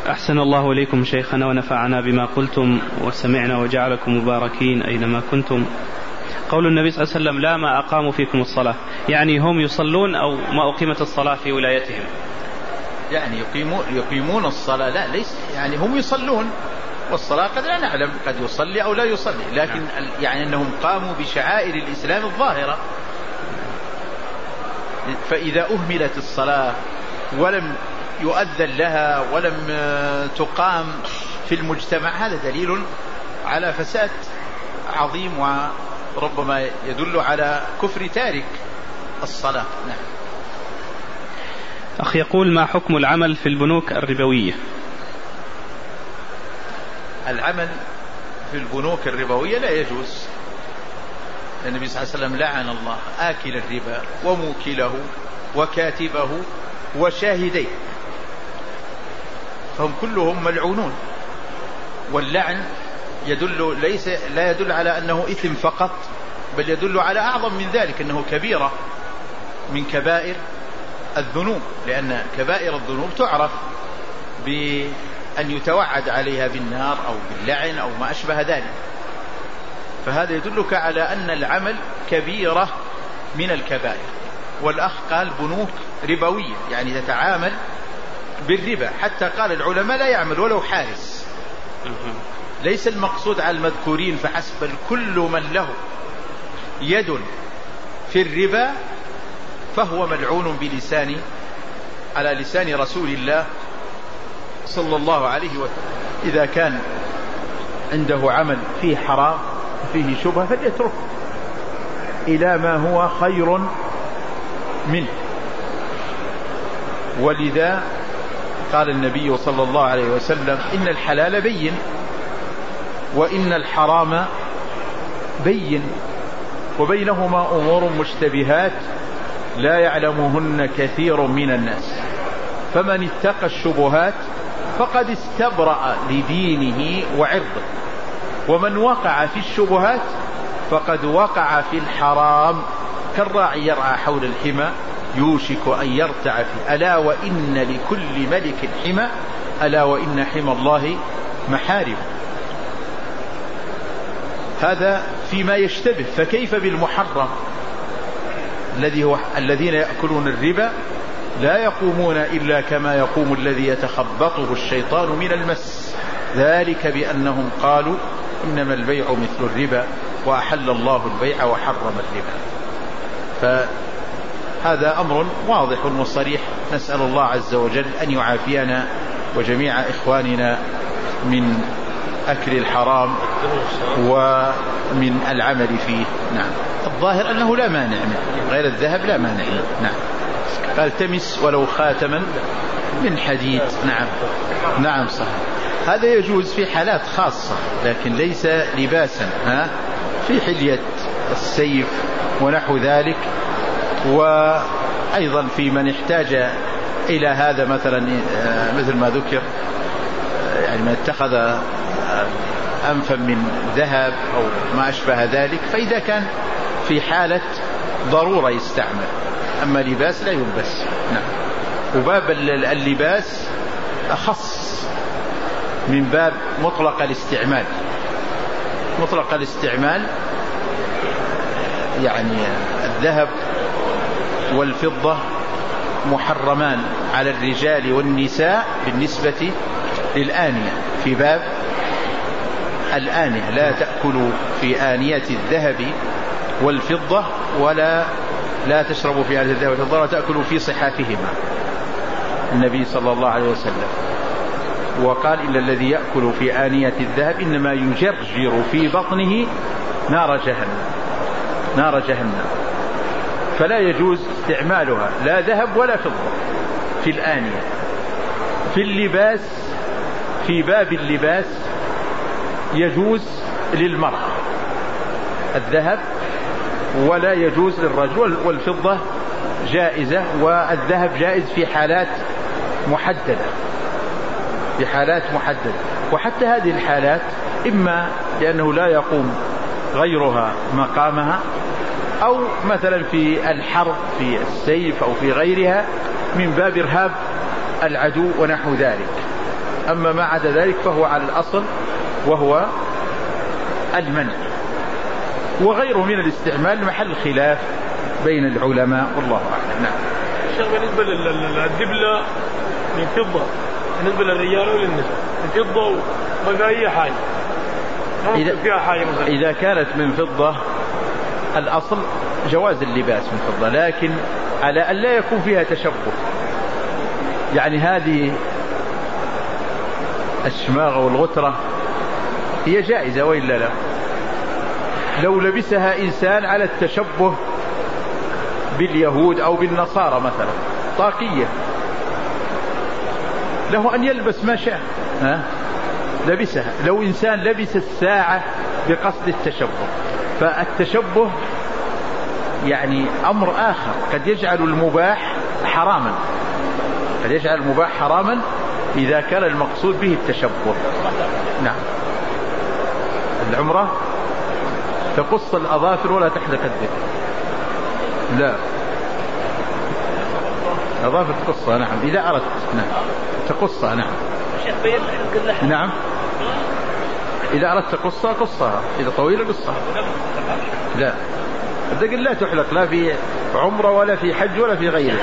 أحسن الله إليكم شيخنا ونفعنا بما قلتم وسمعنا وجعلكم مباركين أينما كنتم. قول النبي صلى الله عليه وسلم لا ما أقاموا فيكم الصلاة، يعني هم يصلون أو ما أقيمت الصلاة في ولايتهم؟ يعني يقيمون الصلاة، لا ليس يعني هم يصلون، والصلاة قد لا نعلم قد يصلي أو لا يصلي، لكن يعني أنهم قاموا بشعائر الإسلام الظاهرة. فإذا أهملت الصلاة ولم يؤذن لها ولم تقام في المجتمع هذا دليل على فساد عظيم، وربما يدل على كفر تارك الصلاة. نعم. أخي يقول ما حكم العمل في البنوك الربوية؟ العمل في البنوك الربوية لا يجوز. النبي صلى الله عليه وسلم لعن الله آكل الربا وموكله وكاتبه وشاهديه، فهم كلهم ملعونون. واللعن لا يدل على أنه إثم فقط، بل يدل على أعظم من ذلك، أنه كبيرة من كبائر الذنوب، لأن كبائر الذنوب تعرف بأن يتوعد عليها بالنار أو باللعن أو ما أشبه ذلك. فهذا يدلك على أن العمل كبيرة من الكبائر. والأخ قال بنوك ربوية، يعني تتعامل بالربا، حتى قال العلماء لا يعمل ولو حارس. ليس المقصود على المذكورين فحسب، بل كل من له يد في الربا فهو ملعون بلسان على لسان رسول الله صلى الله عليه وسلم. إذا كان عنده عمل فيه حرام فيه شبهة فليتركه إلى ما هو خير منه. ولذا قال النبي صلى الله عليه وسلم إن الحلال بين وإن الحرام بين وبينهما أمور مشتبهات لا يعلمهن كثير من الناس، فمن اتقى الشبهات فقد استبرأ لدينه وعرضه، ومن وقع في الشبهات فقد وقع في الحرام كالراعي يرعى حول الحمى يوشك أن يرتع فيه. ألا وإن لكل ملك حمى ألا وإن حمى الله محارم. هذا فيما يشتبه، فكيف بالمحرم الذين يأكلون الربا لا يقومون إلا كما يقوم الذي يتخبطه الشيطان من المس، ذلك بأنهم قالوا إنما البيع مثل الربا وأحل الله البيع وحرم الربا. فهذا أمر واضح وصريح، نسأل الله عز وجل أن يعافينا وجميع إخواننا من أكل الحرام ومن العمل فيه. نعم. الظاهر أنه لا مانع غير الذهب، لا مانع. نعم. قال تمس ولو خاتما من حديد. نعم. نعم صحيح. هذا يجوز في حالات خاصة، لكن ليس لباسا في حلية السيف ونحو ذلك. وأيضا في من احتاج إلى هذا مثلا مثل ما ذكر، يعني من اتخذ أنفا من ذهب أو ما أشبه ذلك، فإذا كان في حالة ضرورة يستعمل، أما لباس لا يلبس. نعم. وباب اللباس أخص من باب مطلق الاستعمال. مطلق الاستعمال يعني الذهب والفضة محرمان على الرجال والنساء بالنسبة للآنية. في باب الآنية لا تأكلوا في آنية الذهب والفضة لا تشربوا في آنية الذهب والفضة ولا تأكلوا في صحافهما، النبي صلى الله عليه وسلم. وقال إلا الذي يأكل في آنية الذهب إنما يجرجر في بطنه نار جهنم. فلا يجوز استعمالها لا ذهب ولا فضة في الآنية. في اللباس، في باب اللباس يجوز للمرأة الذهب ولا يجوز للرجل، والفضة جائزة، والذهب جائز في حالات محددة، وحتى هذه الحالات إما لأنه لا يقوم غيرها مقامها، أو مثلا في الحرب في السيف أو في غيرها من باب إرهاب العدو ونحو ذلك. أما ما عدا ذلك فهو على الأصل وهو المنع، وغيره من الاستعمال محل خلاف بين العلماء والله أعلم. نعم. الشيخ بالنسبة للدبلة من فضة بالنسبة للرجال وللنساء من فضة وما أي حاجة فيها حاجة مثلا. إذا كانت من فضة الأصل جواز اللباس من فضة، لكن على أن لا يكون فيها تشبه. يعني هذه الشماغة والغترة هي جائزة وإلا لا؟ لو لبسها إنسان على التشبه باليهود أو بالنصارى مثلا طاقية، له أن يلبس ما شاء لبسها. لو إنسان لبس الساعة بقصد التشبه، فالتشبه يعني أمر آخر، قد يجعل المباح حراما، قد يجعل المباح حراما إذا كان المقصود به التشبه. نعم. العمرة تقص الأظافر ولا تحلق الذكر، لا أظافر تقصها. نعم إذا أردت. نعم تقصها. نعم. نعم إذا أردت تقصها قصها، إذا طويلة قصها. لا الذكر لا تحلق لا في عمرة ولا في حج ولا في غيره.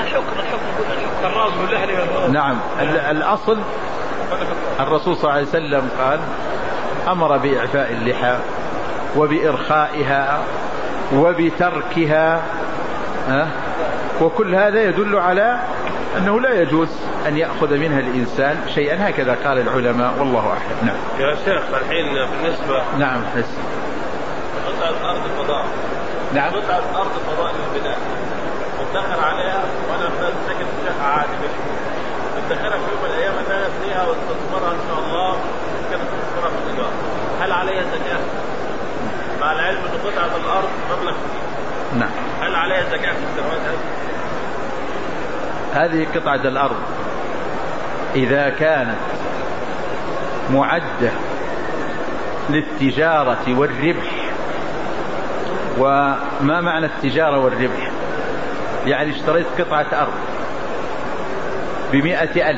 نعم الأصل الرسول صلى الله عليه وسلم قال أمر بإعفاء اللحى وبإرخائها وبتركها، وكل هذا يدل على أنه لا يجوز أن يأخذ منها الإنسان شيئا، هكذا قال العلماء والله أعلم. نعم. يا شيخ الحين بالنسبة نعم قطعة أرض فضاء. نعم قطعة أرض فضاء للبناء مدخر عليها وأنا ساكن في شقة عادي مدخرها في يوم من الأيام أنا أبنيها واستثمرها إن شاء الله كانت تستثمرها في الإيجار، هل عليها زكاة؟ مع العلم أن قطعة الأرض مبلغ كبير. نعم. هل عليها زكاة في السنوات هذه قطعة الأرض إذا كانت معدة للتجارة والربح، وما معنى التجارة والربح؟ يعني اشتريت قطعة أرض ب100,000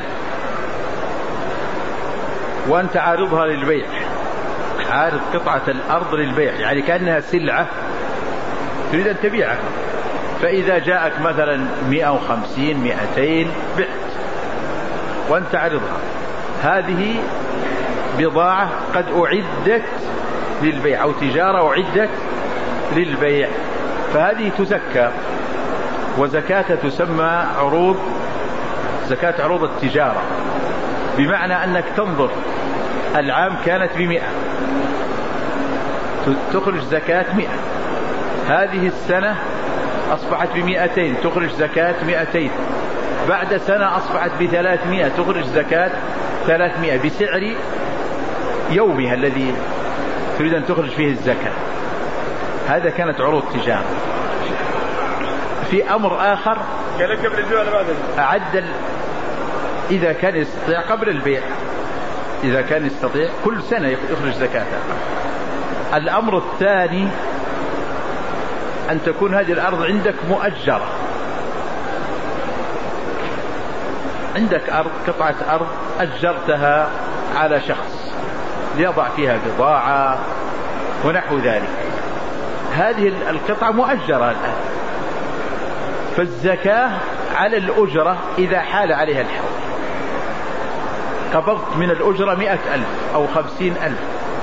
وأنت عارضها للبيع، عارض قطعة الأرض للبيع، يعني كأنها سلعة تريد أن تبيعها، فإذا جاءك مثلا 150 200 بعت وأنت عارضها، هذه بضاعة قد أعدت للبيع أو تجارة أعدت للبيع، فهذه تزكى، وزكاة تسمى عروض، زكاة عروض التجارة، بمعنى أنك تنظر العام كانت ب100 تخرج زكاة 100، هذه السنة أصبحت ب200 تخرج زكاة 200، بعد سنة أصبحت ب300 تخرج زكاة 300 بسعر يومها الذي تريد أن تخرج فيه الزكاة. هذا كانت عروض تجارة. في أمر آخر أعد إذا كان يستطيع قبل البيع، إذا كان يستطيع كل سنة يخرج زكاتها. الأمر الثاني أن تكون هذه الأرض عندك مؤجرة، عندك أرض قطعة أرض أجرتها على شخص ليضع فيها بضاعة ونحو ذلك، هذه القطعة مؤجرة الآن، فالزكاة على الأجرة إذا حال عليها الحول. قبضت من الأجرة 100,000 أو 50,000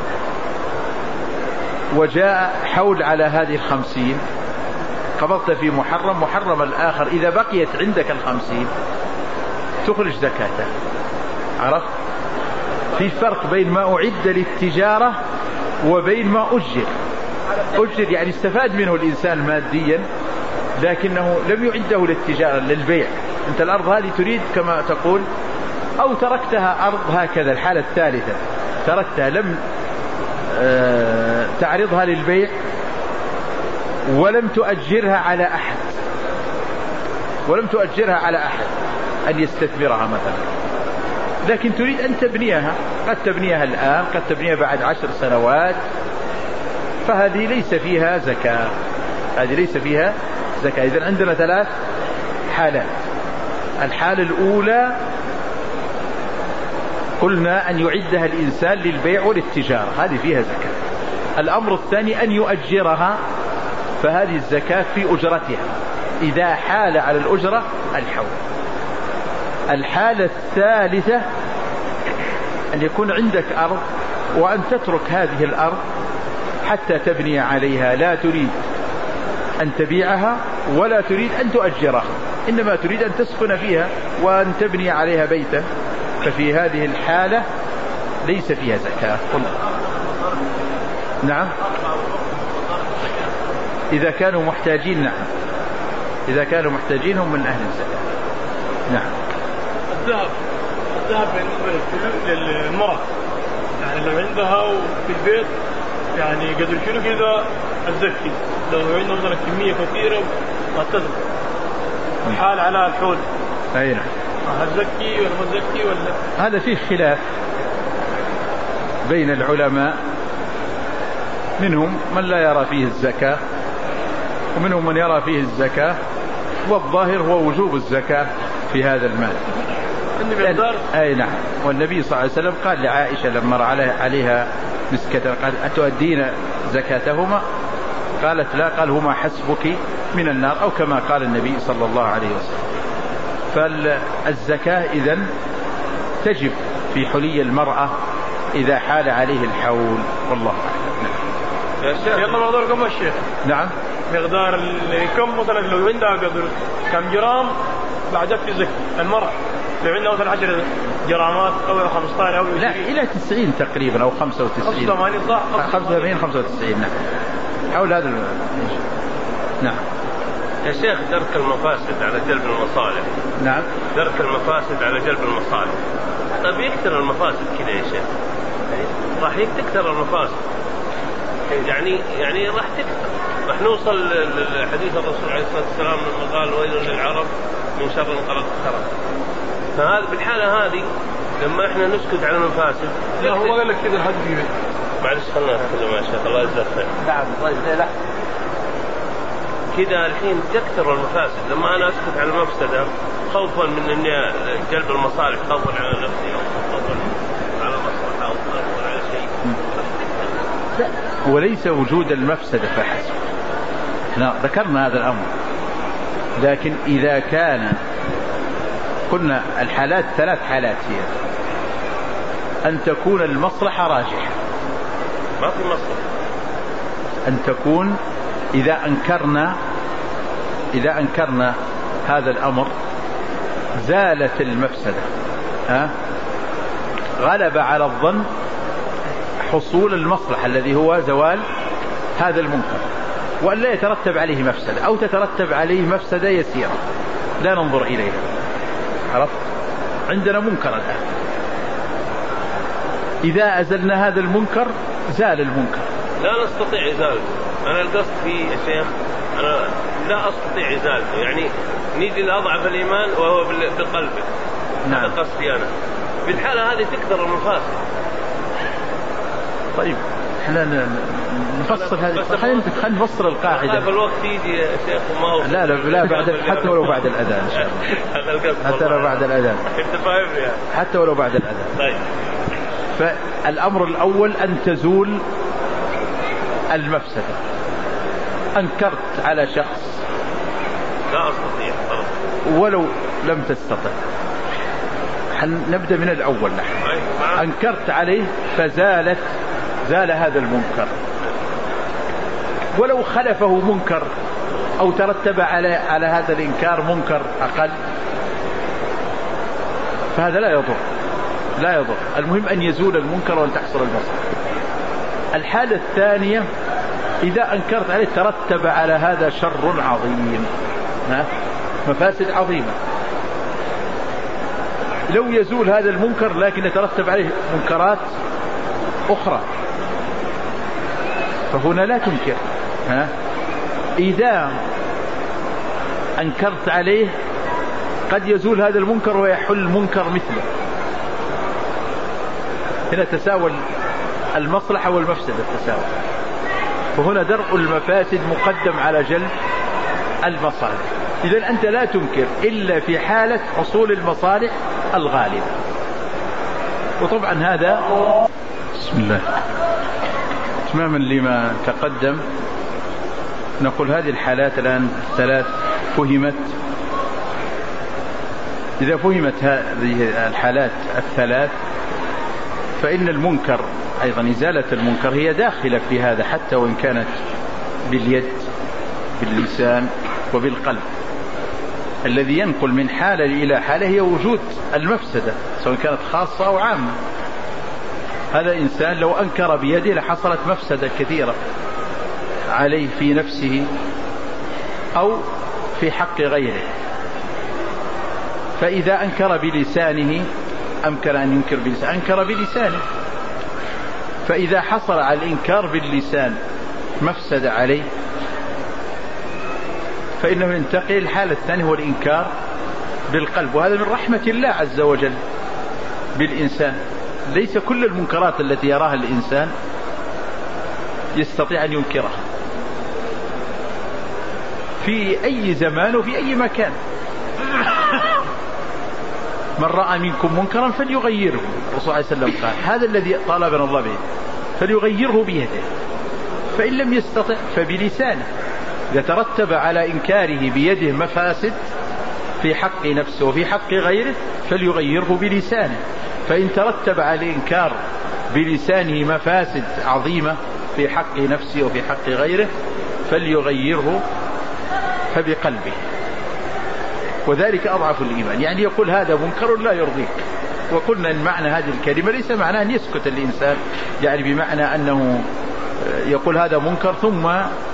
وجاء حول على هذه 50، قبضت في محرم الآخر، إذا بقيت عندك 50 تخرج زكاة. عرفت؟ في فرق بين ما أعد للتجارة وبين ما أجر يعني استفاد منه الإنسان ماديا لكنه لم يعده للتجارة للبيع. أنت الأرض هذه تريد كما تقول، أو تركتها أرض هكذا، الحالة الثالثة تركتها لم تعرضها للبيع ولم تؤجرها على أحد، ولم تؤجرها على أحد أن يستثمرها مثلا، لكن تريد أن تبنيها، قد تبنيها الآن قد تبنيها بعد 10 سنوات، فهذه ليس فيها زكاة، هذه ليس فيها زكاة. إذن عندنا 3 حالات. الحالة الأولى قلنا أن يعدها الإنسان للبيع وللتجارة، هذه فيها زكاة. الأمر الثاني أن يؤجرها، فهذه الزكاة في أجرتها إذا حال على الأجرة الحول. الحالة الثالثة أن يكون عندك أرض وأن تترك هذه الأرض حتى تبني عليها، لا تريد أن تبيعها ولا تريد أن تؤجرها، إنما تريد أن تسكن فيها وأن تبني عليها بيتا، ففي هذه الحالة ليس فيها زكاة. نعم، إذا كانوا محتاجين، نعم، إذا كانوا محتاجين هم من أهل الزكاة. نعم. الذهب بالنسبة للمرأة، يعني لو عندها في البيت يعني قدر شنو كذا الزكي، لو عندها مثلا كمية كثيرة وتزكي الحال على الحول، أي نعم، هل زكي ولا ما زكي ولا؟ هذا فيه خلاف بين العلماء، منهم من لا يرى فيه الزكاة ومنهم من يرى فيه الزكاة، والظاهر هو وجوب الزكاة في هذا المال. أي نعم. والنبي صلى الله عليه وسلم قال لعائشة لما رأى عليها مسكة قال أتؤدين زكاتهما؟ قالت لا، قال هما حسبك من النار، أو كما قال النبي صلى الله عليه وسلم. فالزكاة إذن تجب في حلي المرأة إذا حال عليه الحول، والله أعلم. يا شيخ يلا مقدار كم الشيخ؟ نعم، مقدار كم مثلا لو عندها قدر كم جرام بعد في زكي المرأة، لو عندها مثلا 10 جرامات أو 15 أو 20. لا، إلى 90 تقريبا أو 95. 85 95. نعم، حول هذا نعم. يا شيخ درك المفاسد على جلب المصالح. نعم، درك المفاسد على جلب المصالح. طيب يكثر المفاسد كذا يا شيخ، راح تكثر المفاسد، يعني راح تكثر، راح نوصل لحديث الرسول عليه الصلاة والسلام لما قال ويل للعرب من شر انقلب الخرب. فهذا بالحالة هذه لما احنا نسكت على المفاسد. لا هو قال لك كذا الحد فيه. معلش خلنا نتكلم يا شيخ الله يجزاك خير. نعم لا كذا الحين تكثر المفاسد، لما انا اسكت على المفسدة خوفا من اني جلب المصالح، خوفا على نفسي او خوفا على مصلحة او خوفا على شيء. لا، وليس وجود المفسدة فحسب، احنا ذكرنا هذا الامر، لكن اذا كان قلنا الحالات 3 حالات هي أن تكون المصلحة راجحة، ما في مصلحة، أن تكون إذا أنكرنا هذا الأمر زالت المفسدة، غلب على الظن حصول المصلحة الذي هو زوال هذا المنكر، وأن لا يترتب عليه مفسدة أو تترتب عليه مفسدة يسيرة لا ننظر إليها. عرفت؟ عندنا منكر الآن، إذا أزلنا هذا المنكر زال المنكر. لا نستطيع إزالته، أنا القصد فيه يا شيخ أنا لا أستطيع إزالته، يعني نيجي لأضعف الإيمان وهو بقلبه. نعم. هذا قصدي أنا. في الحالة هذه تكثر المفاسد. طيب احنا نفصل هذه، خلينا نفصل القاعدة. الوقت يجي يا شيخ وما هو. لا بعد، حتى ولو بعد الأذان إن شاء الله. هذا القصد. حتى لو بعد الأذان. أنت فاهمني يعني. حتى ولو بعد الأذان. طيب. فالأمر الأول أن تزول المفسدة. أنكرت على شخص لا أستطيع ولو لم تستطع، نبدأ من الأول نحن. أنكرت عليه زال هذا المنكر، ولو خلفه منكر أو ترتب على هذا الإنكار منكر أقل فهذا لا يضر. المهم أن يزول المنكر وأن تحصل المصلحة. الحالة الثانية إذا أنكرت عليه ترتب على هذا شر عظيم، مفاسد عظيمة، لو يزول هذا المنكر لكن يترتب عليه منكرات أخرى فهنا لا تنكر. إذا أنكرت عليه قد يزول هذا المنكر ويحل منكر مثله، هنا تساوى المصلحة والمفسدة تساوى، فهنا درء المفاسد مقدم على جلب المصالح. إذن أنت لا تنكر إلا في حالة حصول المصالح الغالبة. وطبعا هذا بسم الله تماما لما تقدم. نقول هذه الحالات الآن الثلاث فهمت. إذا فهمت هذه الحالات الثلاث فإن المنكر أيضا إزالة المنكر هي داخلة في هذا، حتى وإن كانت باليد باللسان وبالقلب. الذي ينقل من حالة إلى حالة هي وجود المفسدة سواء كانت خاصة أو عامة. هذا إنسان لو أنكر بيده لحصلت مفسدة كثيرة عليه في نفسه أو في حق غيره. فإذا أنكر بلسانه أمكن أن ينكر بلسانه، أنكر بلسانه. فإذا حصل على الإنكار باللسان مفسدة عليه فإنه ينتقل الحالة الثانية هو الإنكار بالقلب. وهذا من رحمة الله عز وجل بالإنسان. ليس كل المنكرات التي يراها الإنسان يستطيع أن ينكرها في أي زمان وفي أي مكان. من رأى منكم منكرا فليغيره. الرسول عليه السلام قال هذا الذي طالبنا الله به، فليغيره بيده، فإن لم يستطع فبلسانه. إذا ترتب على إنكاره بيده مفاسد في حق نفسه وفي حق غيره فليغيره بلسانه. فإن ترتب على الإنكار بلسانه مفاسد عظيمة في حق نفسه وفي حق غيره فليغيره فبقلبه. وذلك أضعف الإيمان. يعني يقول هذا منكر لا يرضيك. وقلنا أن معنى هذه الكلمة ليس معناه أن يسكت الإنسان، يعني بمعنى أنه يقول هذا منكر ثم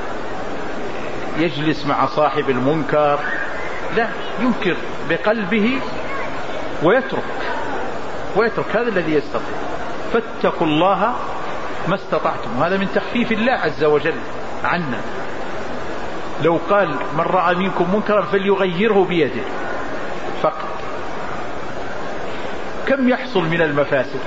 يجلس مع صاحب المنكر، لا، ينكر بقلبه ويترك هذا الذي يستطيع. فاتقوا الله ما استطعتم. هذا من تخفيف الله عز وجل عنا. لو قال من رأى منكم منكرا فليغيره بيده فقط، كم يحصل من المفاسد؟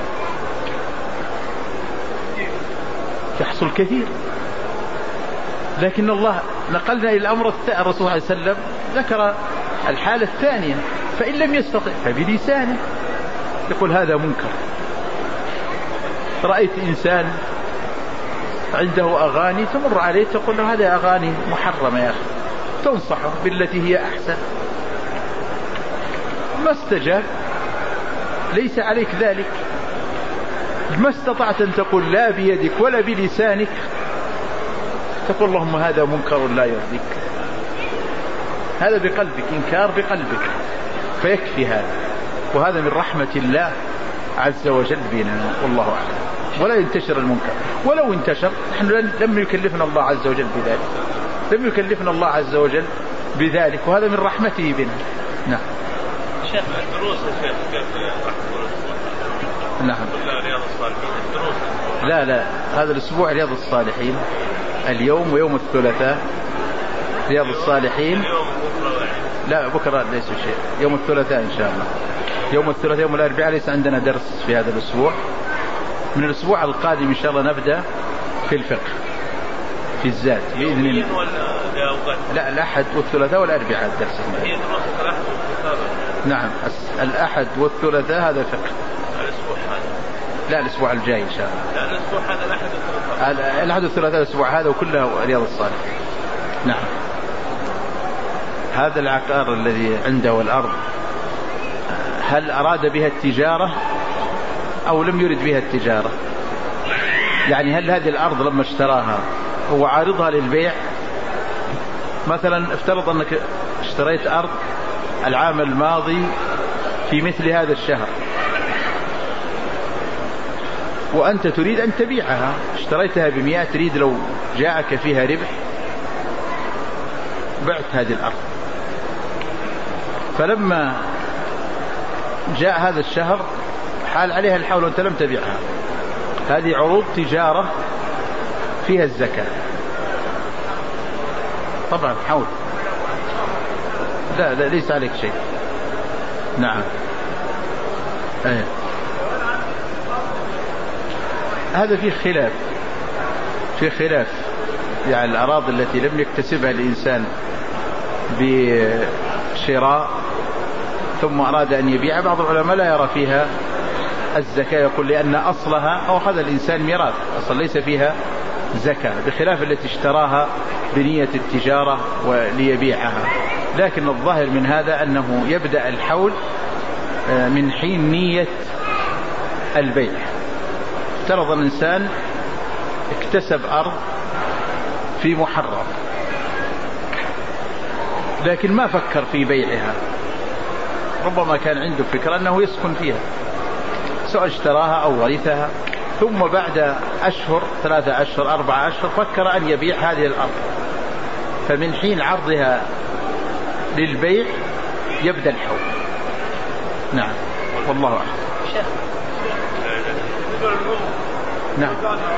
يحصل كثير. لكن الله نقلنا إلى الأمر الرسول صلى الله عليه وسلم ذكر الحالة الثانية، فإن لم يستطع فبلسانه. يقول هذا منكر. رأيت إنسان عنده أغاني تمر عليه تقول له هذه أغاني محرمة يا أخي، تنصحه بالتي هي أحسن، ما استجاب. ليس عليك ذلك. ما استطعت أن تقول لا بيدك ولا بلسانك، تقول اللهم هذا منكر لا يرضيك. هذا بقلبك، إنكار بقلبك، فيكفي هذا. وهذا من رحمة الله عز وجل بنا، والله أعلم. ولا ينتشر المنكر. ولو انتشر نحن لم يكلفنا الله عز وجل بذلك، لم يكلفنا الله عز وجل بذلك، وهذا من رحمته بنا. نعم. شيخ الدروس يا شيخ نعم. رياض الصالحين الدروس. لا هذا الأسبوع رياض الصالحين اليوم ويوم الثلاثاء رياض الصالحين. لا بكرة ليس شيء، يوم الثلاثاء إن شاء الله. يوم الثلاثاء يوم الأربعاء ليس عندنا درس في هذا الأسبوع. من الأسبوع القادم إن شاء الله نبدأ في الفقه في الزاد بإذن الله. لا الأحد والثلاثاء والأربعاء الدرس. نعم الأحد والثلاثاء هذا فقه. الأسبوع هذا لا الأسبوع الجاي إن شاء الله. لا الأسبوع هذا الأحد والثلاثاء. الأحد والثلاثاء الأسبوع هذا وكله رياض الصالح. نعم. هذا العقار الذي عنده الأرض هل أراد بها التجارة أو لم يرد بها التجارة؟ يعني هل هذه الأرض لما اشتراها هو عارضها للبيع؟ مثلا افترض أنك اشتريت أرض العام الماضي في مثل هذا الشهر وأنت تريد أن تبيعها، اشتريتها ب100، تريد لو جاءك فيها ربح بعت هذه الأرض. فلما جاء هذا الشهر حال عليها الحول وأنت لم تبيعها، هذه عروض تجارة فيها الزكاة طبعا حول. لا ليس عليك شيء. نعم. هذا في خلاف يعني الأراضي التي لم يكتسبها الإنسان بشراء ثم أراد أن يبيع، بعض العلماء لا يرى فيها الزكاة، يقول لأن أصلها أو أخذ الإنسان ميراث أصلا ليس فيها زكاة، بخلاف التي اشتراها بنية التجارة وليبيعها. لكن الظاهر من هذا أنه يبدأ الحول من حين نية البيع. افترض الإنسان اكتسب أرض في محرم لكن ما فكر في بيعها، ربما كان عنده فكرة أنه يسكن فيها، سواء اشتراها أو ورثها، ثم بعد أشهر 3 أشهر 4 أشهر فكر أن يبيع هذه الأرض، فمن حين عرضها للبيع يبدأ الحول. نعم والله أعلم. نعم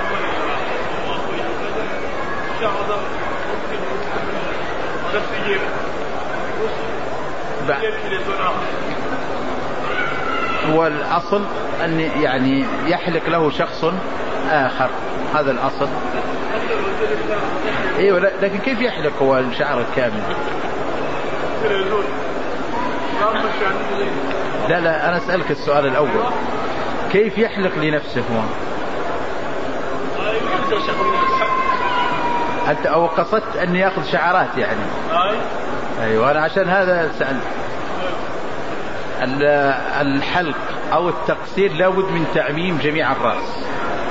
والأصل أن يعني يحلق له شخص آخر، هذا الأصل. ايوه لكن كيف يحلق هو الشعر الكامل؟ لا أنا أسألك السؤال الأول، كيف يحلق لنفسه هو؟ أنت أو قصدت أن يأخذ شعرات يعني؟ أيوة أنا عشان هذا سألت. الحلق أو التقصير لابد من تعميم جميع الرأس.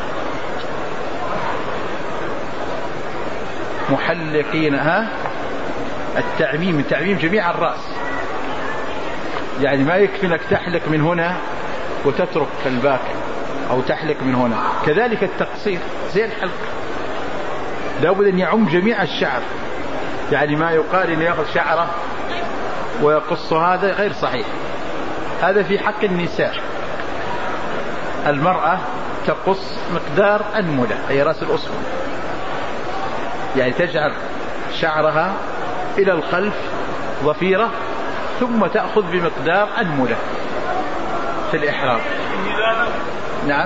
محلقين التعميم جميع الرأس، يعني ما يكفي انك تحلق من هنا وتترك الباقي او تحلق من هنا. كذلك التقصير زي الحلق لابد ان يعم جميع الشعر، يعني ما يقال انه ياخذ شعره ويقص هذا غير صحيح، هذا في حق النساء. المرأة تقص مقدار أنملة أي رأس الأسود، يعني تجعل شعرها إلى الخلف ضفيرة ثم تأخذ بمقدار أنملة في الإحرام. نعم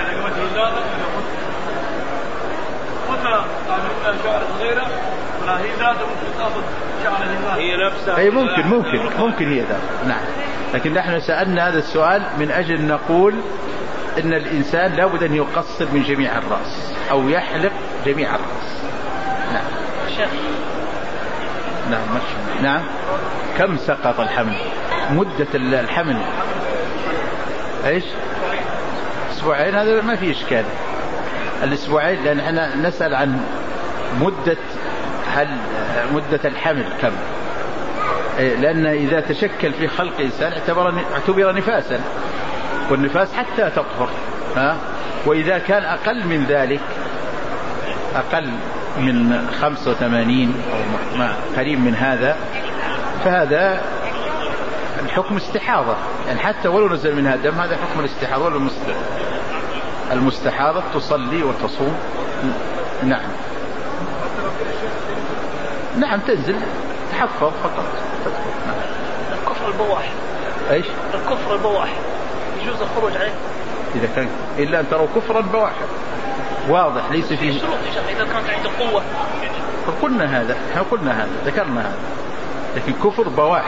هي نفسها أي ممكن هي ذا. نعم لكن نحن سألنا هذا السؤال من أجل نقول إن الإنسان لابد أن يقصر من جميع الرأس أو يحلق جميع الرأس. نعم نعم. كم سقط الحمل؟ مدة الحمل ايش؟ 2 هذا ما في إشكال. 2 لأن احنا نسأل عن مدة الحمل كم، لأن إذا تشكل في خلق إنسان اعتبر نفاسا، والنفاس حتى تطهر وإذا كان أقل من ذلك، أقل من 85 أو ما قريب من هذا، فهذا الحكم استحاضة، يعني حتى ولو نزل منها دم هذا حكم الاستحاضة. ولو المستحاضة تصلي وتصوم. نعم تنزل تحفظ فقط. الكفر البواح. ايش؟ الكفر البواح يجوز الخروج عليه إذا كان إلا أن تروا كفرا بواحا واضح ليس فيه شروط إذا كانت عنده قوة. قلنا هذا ذكرنا هذا، لكن كفر بواح.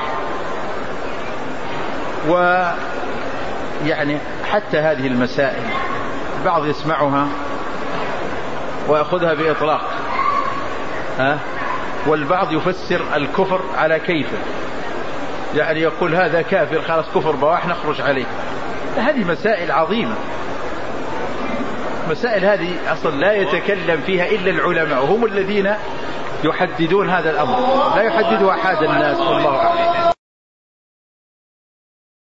ويعني حتى هذه المسائل بعض يسمعها ويأخذها بإطلاق، والبعض يفسر الكفر على كيفه، يعني يقول هذا كافر خلاص كفر بواح نخرج عليه. هذه مسائل عظيمة، مسائل هذه أصلا لا يتكلم فيها إلا العلماء، وهم الذين يحددون هذا الأمر، لا يحددها أحد الناس والله أعلم.